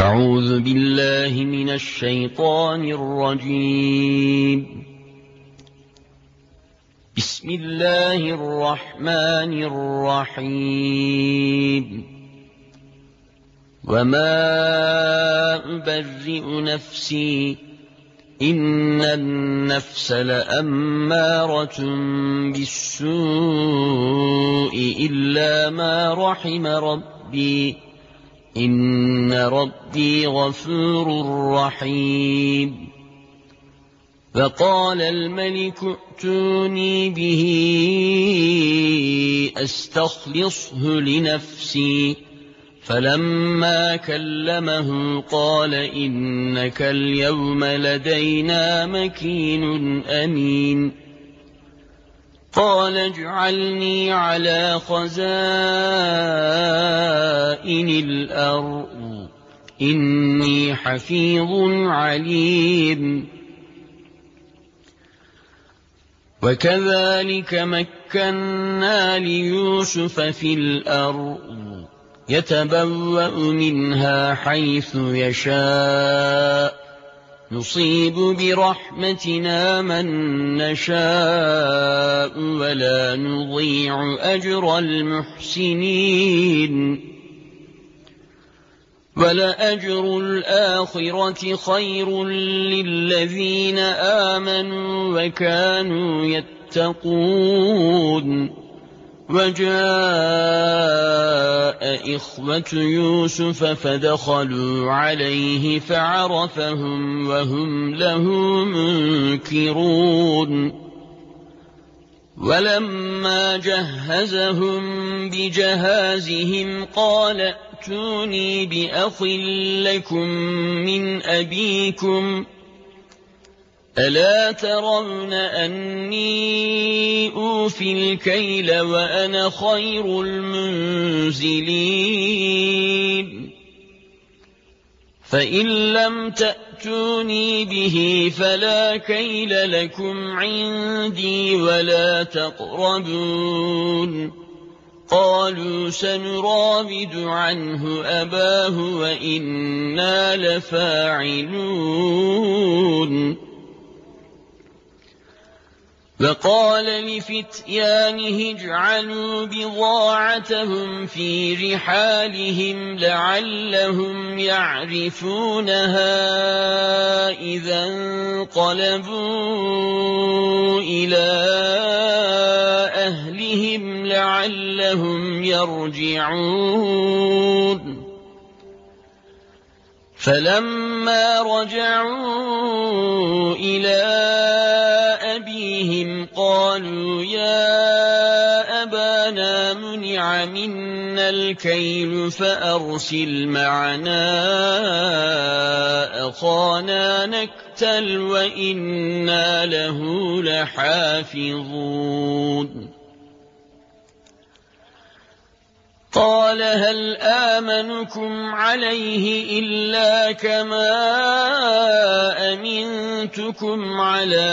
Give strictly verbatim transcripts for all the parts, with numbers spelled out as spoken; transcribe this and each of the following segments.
أعوذ بالله من الشيطان الرجيم. بسم الله الرحمن الرحيم. وما أبرئ نفسي إن النفس لأمارة بالسوء إلا ما رحم ربي إن ربي غفور رحيم. فقال الملك ائتوني به أستخلصه لنفسي. فلما كلمه قال إنك اليوم لدينا مكين أمين. قال اجعلني على خزائن الأرض إني حفيظ عليم. وكذلك مكنا ليوسف في الأرض يتبوأ منها حيث يشاء نصيب برحمتنا من نشاء ولا نضيع أجر المحسنين. ولأجر الآخرة خير للذين آمنوا وكانوا يتقون. وجاء إخوة يوسف فدخلوا عليه فعرفهم وهم له منكرون. ولما جهزهم بجهازهم قال ائتوني بأخ لكم من أبيكم ألا ترون أني أوفي الكيل وأنا خير المنزلين. فإن لم تأتوني به فلا كيل لكم عندي ولا تقربون. قالوا سنراود عنه أباه وإنا لفاعلون. وقال لفتيانه اجعلوا بضاعتهم في رحالهم لعلهم يعرفونها إذا انقلبوا إلى أهلهم لعلهم يرجعون. فلما رجعوا إلى أبيهم قالوا يا أبانا منع منا الكيل فأرسل معنا أخانا نكتل وإنا له لحافظون. قال هل آمنكم عليه إلا كما أمنتكم على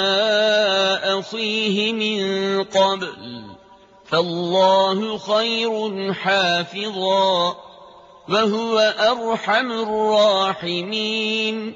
أخيه من قبل فالله خير حافظا وهو أرحم الراحمين.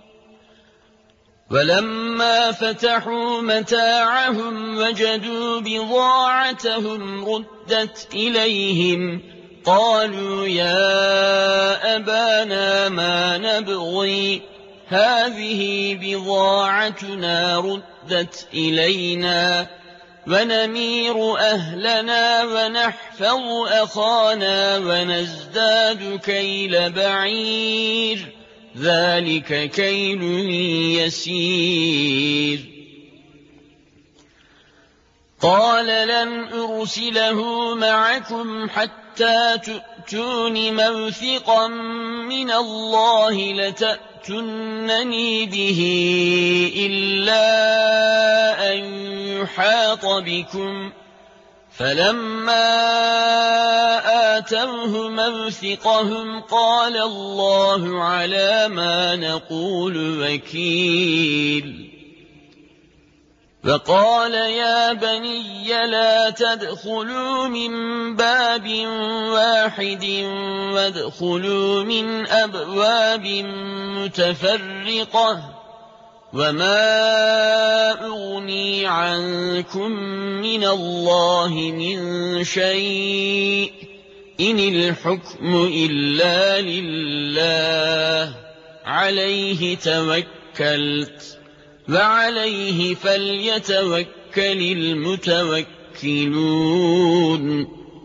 ولما فتحوا متاعهم وجدوا بضاعتهم ردت إليهم قالوا يا أبانا ما نبغي هذه بضاعتنا ردت إلينا ونمير أهلنا ونحفظ أخانا ونزداد كيل بعير ذلك كيل يسير. قال لن أرسله معكم حتى تؤتون موثقا من الله لتأتونني به إلا أن يحاط بكم. فلما آتوه موثقهم قال الله على ما نقول وكيل. وقال يا بني لا تدخلوا من باب واحد وادخلوا من أبواب متفرقة وما أغني عنكم من الله من شيء إن الحكم إلا لله عليه توكلت وعليه فليتوكل المتوكلون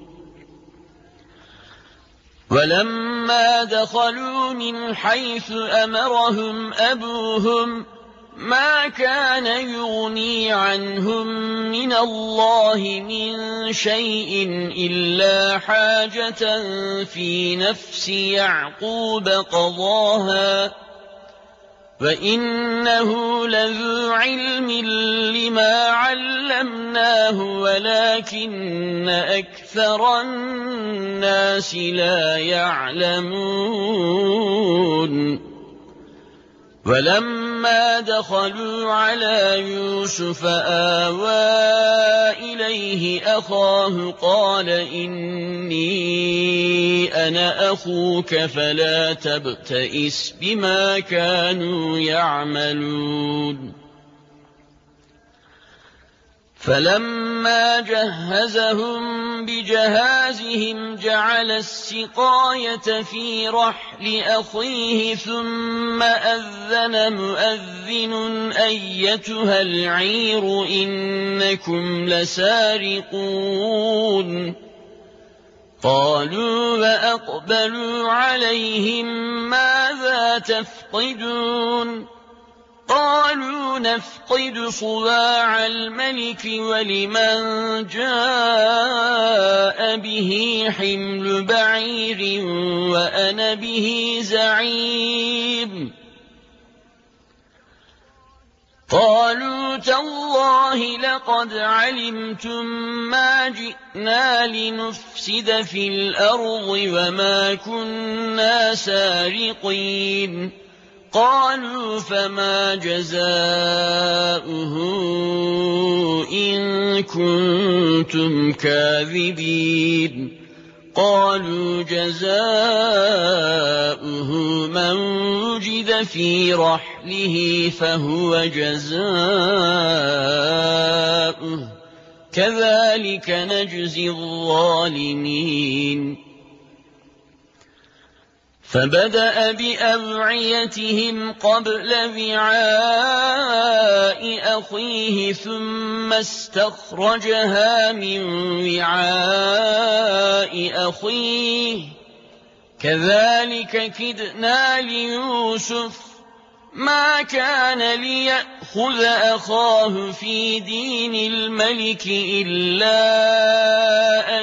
ولما دخلوا من حيث أمرهم أبوهم ما كان يغني عنهم من الله من شيء إلا حاجة في نفس يعقوب قضاها وإنه لذو علم لما علمناه ولكن أكثر الناس لا يعلمون ولما دخلوا على يوسف آوى إليه أخاه قال إني أنا أخوك فلا تبتئس بما كانوا يعملون فلما جهزهم بجهازهم جعل السقاية في رحل أخيه ثم أذن مؤذن أيتها العير إنكم لسارقون قالوا وأقبلوا عليهم ماذا تفقدون قالوا نفقد صواع الملك ولمن جاء به حمل بعير وأنا به زعيم قالوا تالله لقد علمتم ما جئنا لنفسد في الأرض وما كنا سارقين قالوا فما جزاؤه إن كنتم كاذبين قالوا جزاؤه من وجد في رحله فهو جزاؤه كذلك نجزي الظالمين فبدأ بأوعيتهم قبل وعاء أخيه ثم استخرجها من وعاء أخيه كذلك كدنا ليوسف ما كان ليأخذ أخاه في دين الملك إلا أن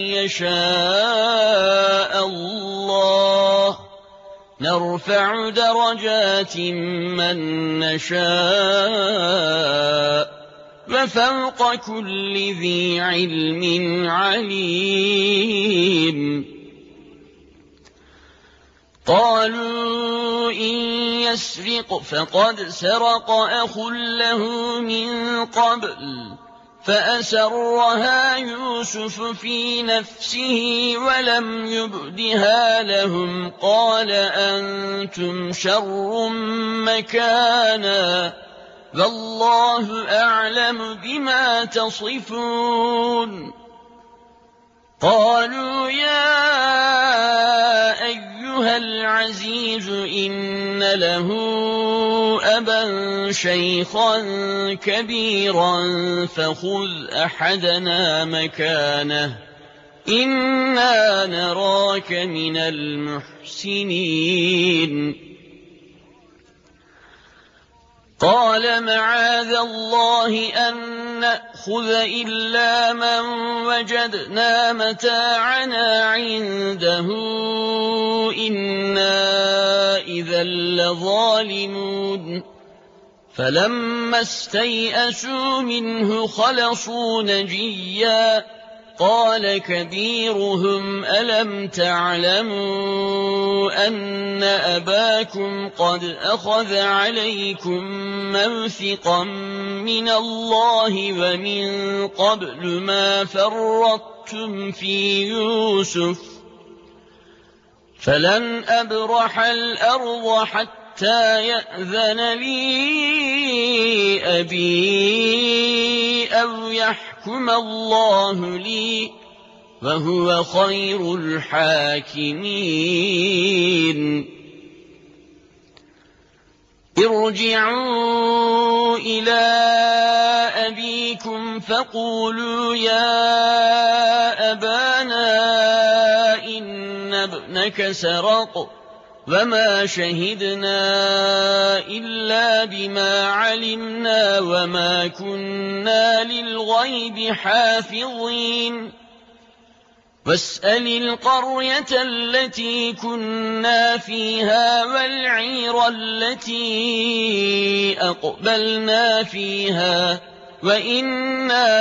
يشاء الله نرفع درجات من نشاء وفوق كل ذي علم عليم قالوا إن يسرق فقد سرق أخ له من قبل فأسرها يوسف في نفسه ولم يبدها لهم قال أنتم شر مكانا والله أعلم بما تصفون قالوا يا أيها العزيز إن له أبا شيخا كبيرا فخذ أحدنا مكانه إنا نراك من المحسنين قال معاذ الله أن نأخذ إلا من وجدنا متاعنا عنده إنا إذا لظالمون فلما استيئسوا منه خلصوا نجيا قال كبيرهم ألم تعلموا أن أباكم قد أخذ عليكم موثقا من الله ومن قبل ما فرطتم في يوسف فلن أبرح الأرض حتى يأذن لي أبي أو يحكم الله لي وهو خير الحاكمين ارجعوا إلى أبيكم فقولوا يا أبانا إن ابنك سرق وما شهدنا إلا بما علمنا وما كنا للغيب حافظين واسأل القرية التي كنا فيها والعير التي أقبلنا فيها وإنا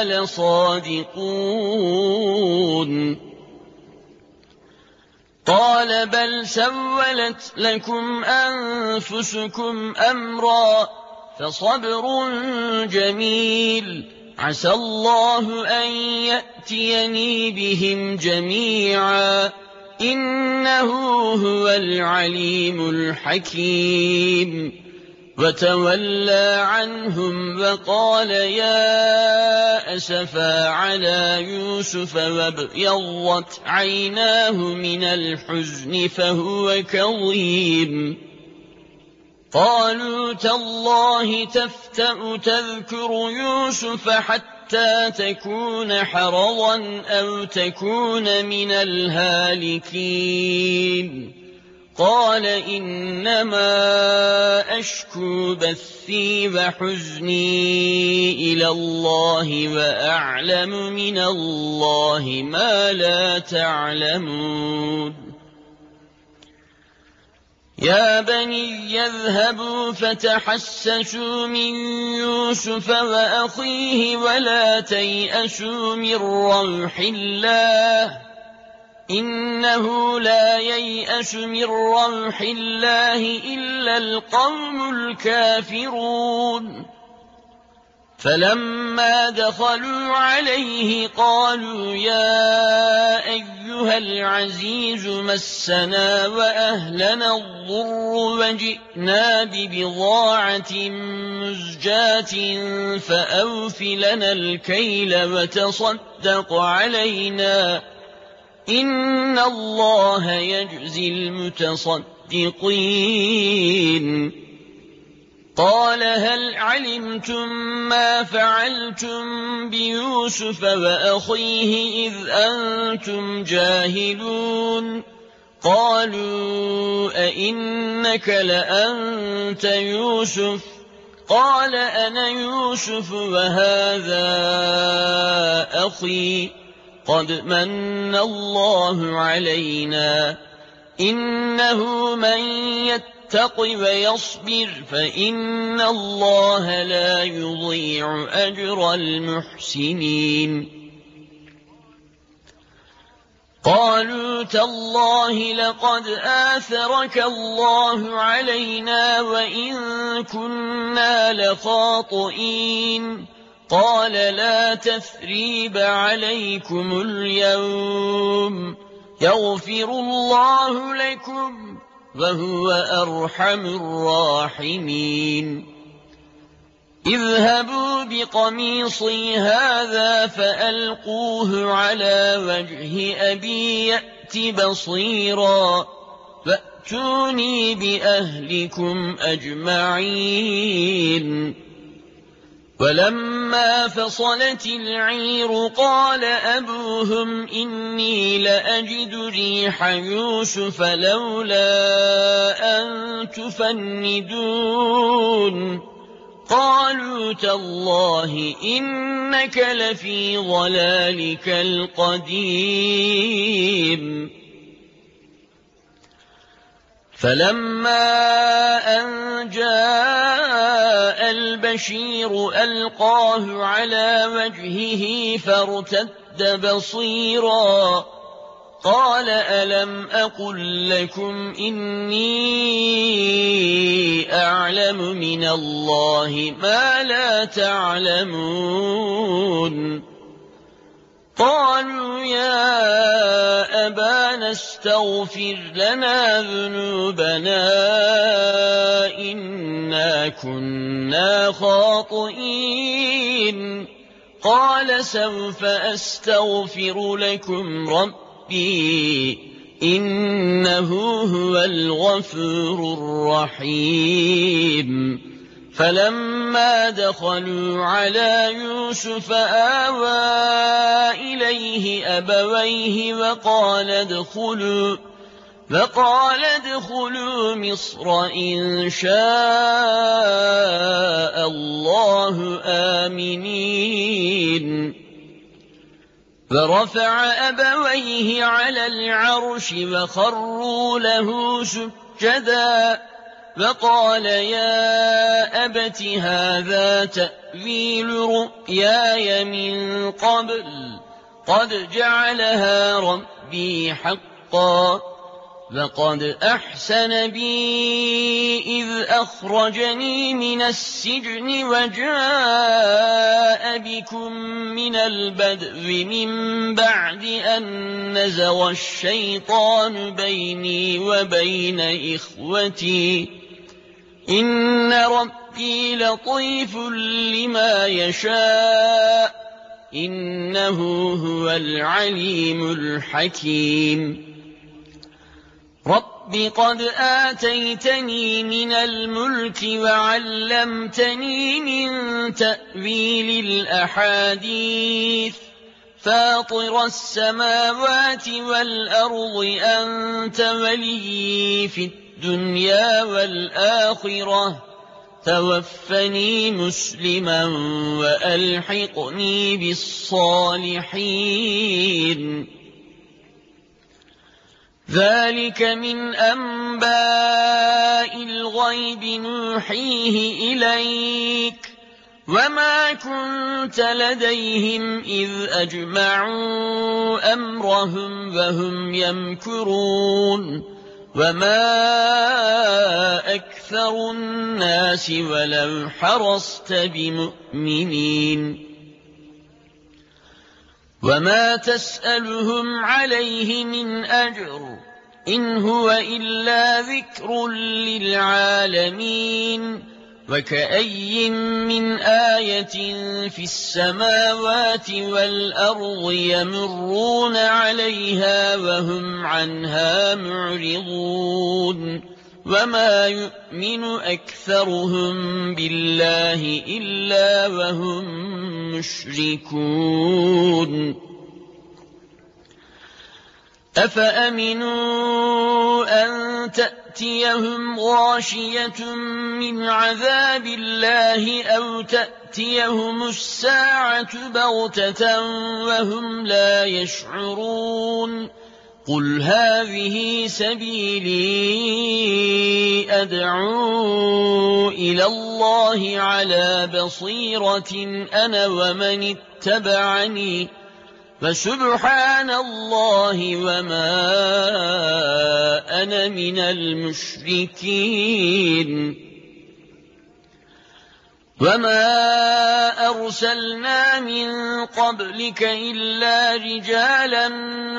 لصادقون قال بل سولت لكم أنفسكم أمرا فصبر جميل عسى الله أن يأتيني بهم جميعا إنه هو العليم الحكيم وتولى عنهم وقال يا أسفا على يوسف وابيضت عيناه من الحزن فهو كظيم قالوا تالله تفتأ تذكر يوسف حتى تكون حرضا أو تكون من الهالكين قال إنما أشكو بثي وحزني إلى الله وأعلم من الله ما لا تعلمون يا بني يذهبوا فتحسسوا من يوسف وأخيه ولا تيأسوا من روح الله إنه لا ييأس من روح الله إلا القوم الكافرون فلما دخلوا عليه قالوا يا أيها العزيز مسنا وأهلنا الضر وجئنا ببضاعة مزجاة فأوف لنا الكيل وتصدق علينا إن الله يجزي المتصدقين قال هل علمتم ما فعلتم بيوسف وأخيه إذ أنتم جاهلون قالوا أئنك لأنت يوسف قال أنا يوسف وهذا أخي قد من الله علينا إنه من يتق ويصبر فإن الله لا يضيع أجر المحسنين قالوا تالله لقد آثرك الله علينا وإن كنا لخاطئين قال لا تثريب عليكم اليوم يغفر الله لكم وهو أرحم الراحمين اذهبوا بقميصي هذا فألقوه على وجه أبي يأت بصيرا فأتوني بأهلكم أجمعين ولما فصلت العير قال أبوهم إني لأجد ريح يوسف لولا أن تفندون قالوا تالله إنك لفي ضلالك القديم فلما أن جاء البشير ألقاه على وجهه فارتد أشد بصيرا قال ألم أقل لكم إني أعلم من الله ما لا تعلمون قالوا يا أبانا استغفر لنا ذنوبنا إنا كنا خاطئين قال سوف أستغفر لكم ربي إنه هو الغفور الرحيم فلما دخلوا على يوسف آوى إليه أبويه وقال ادخلوا فقال ادخلوا مصر إن شاء الله آمنين فرفع أبويه على العرش وخروا له سجدا فقال يا أبت هذا تأويل رؤياي من قبل قد جعلها ربي حقا فقد أحسن بي إذ أخرجني من السجن وجاء بكم من البدو من بعد أن نزغ الشيطان بيني وبين إخوتي إن ربي لطيف لما يشاء إنه هو العليم الحكيم رب قد آتيتني من الملك وعلمتني من تأويل الأحاديث فاطر السماوات والأرض أنت ولي في الدنيا والآخرة توفني مسلما وألحقني بالصالحين ذلك من أنباء الغيب نوحيه إليك وما كنت لديهم إذ أجمعوا أمرهم وهم يمكرون وما أكثر الناس ولو حرصت بمؤمنين وما تسألهم عليه من أجر إن هو إلا ذكر للعالمين وكأي من آية في السماوات والأرض يمرون عليها وهم عنها معرضون وما يؤمن أكثرهم بالله إلا وهم مشركون أفأمنوا أن تأتيهم غاشية من عذاب الله أو تأتيهم الساعة بغتة وهم لا يشعرون قل هذه سبيلي أدعو إلى الله على بصيرة أنا ومن اتبعني فسبحان الله وما أنا من المشركين وما أرسلنا من قبلك إلا رجالا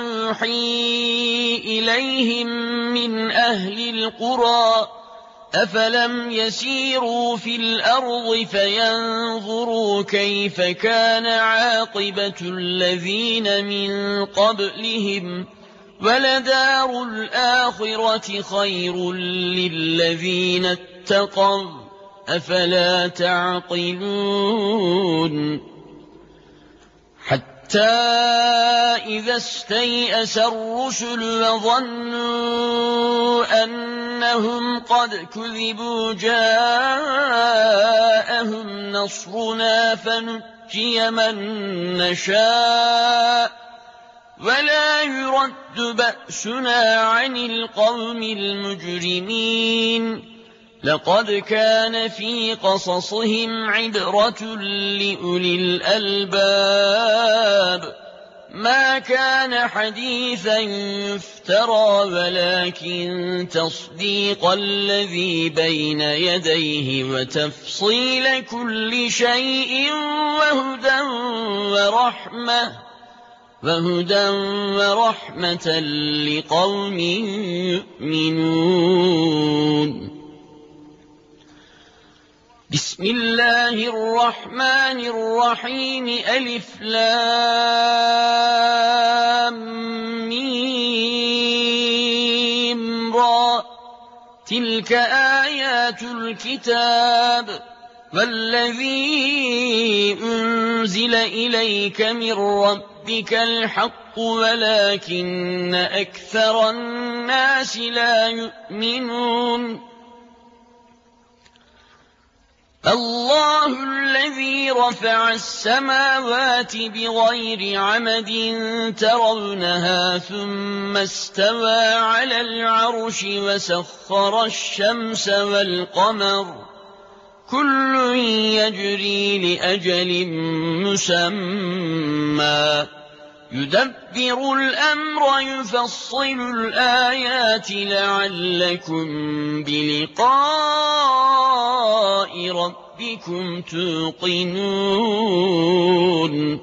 نوحي إليهم من أهل القرى أفلم يسيروا في الأرض فينظروا كيف كان عاقبة الذين من قبلهم ولدار الآخرة خير للذين اتقوا أفلا تعقلون حتى إذا استيأس الرسل وظنوا أنهم قد كذبوا جاءهم نصرنا فنجي من نشاء ولا يرد بأسنا عن القوم المجرمين لقد كان في قصصهم عبرة لأولي الألباب ما كان حديثا يفترى ولكن تصديق الذي بين يديه وتفصيل كل شيء وهدى ورحمة وهدى ورحمة لقوم يؤمنون. بسم الله الرحمن الرحيم. ألف لام ميم را. تلك آيات الكتاب والذي أنزل إليك من ربك الحق ولكن أكثر الناس لا يؤمنون. الله الذي رفع السماوات بغير عمد ترونها ثم استوى على العرش وسخر الشمس والقمر كل يجري لأجل مسمى يدبر الأمر يفصل الآيات لعلكم بلقاء ربكم توقنون.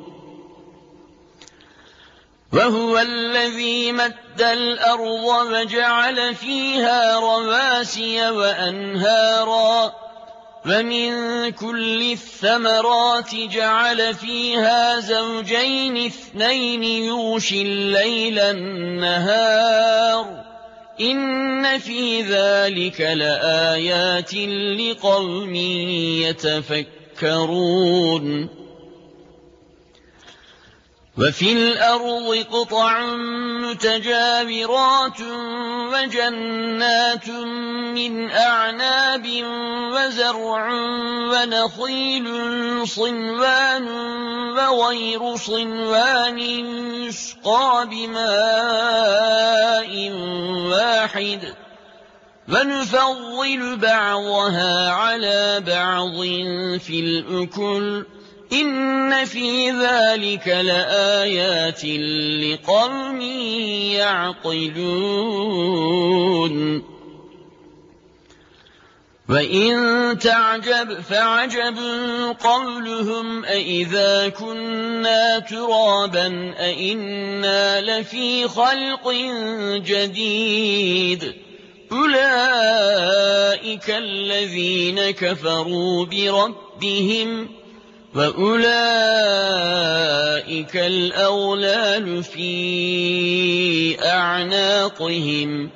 وهو الذي مد الأرض وجعل فيها رواسي وأنهارا ومن كل الثمرات جعل فيها زوجين اثنين يغشي الليل النهار إن في ذلك لآيات لقوم يتفكرون. وفي الأرض قطع متجاورات وجنات من أعناب وزرع ونخيل صنوان وغير صنوان يسقى بماء واحد ونفضل بعضها على بعض في الأكل إن في ذلك لآيات لقوم يعقلون. وإن تعجب فعجب قولهم أإذا كنا ترابا أإنا لفي خلق جديد أولئك الذين كفروا بربهم وأولئك الأغلال في أعناقهم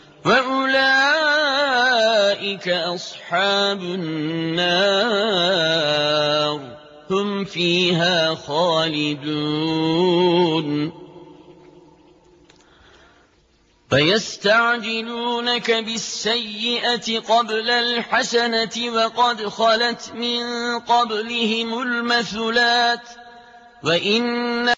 وأولئك أصحاب النار هم فيها خالدون. فيستعجلونك بالسيئة قبل الحسنة وقد خلت من قبلهم المثلات وإن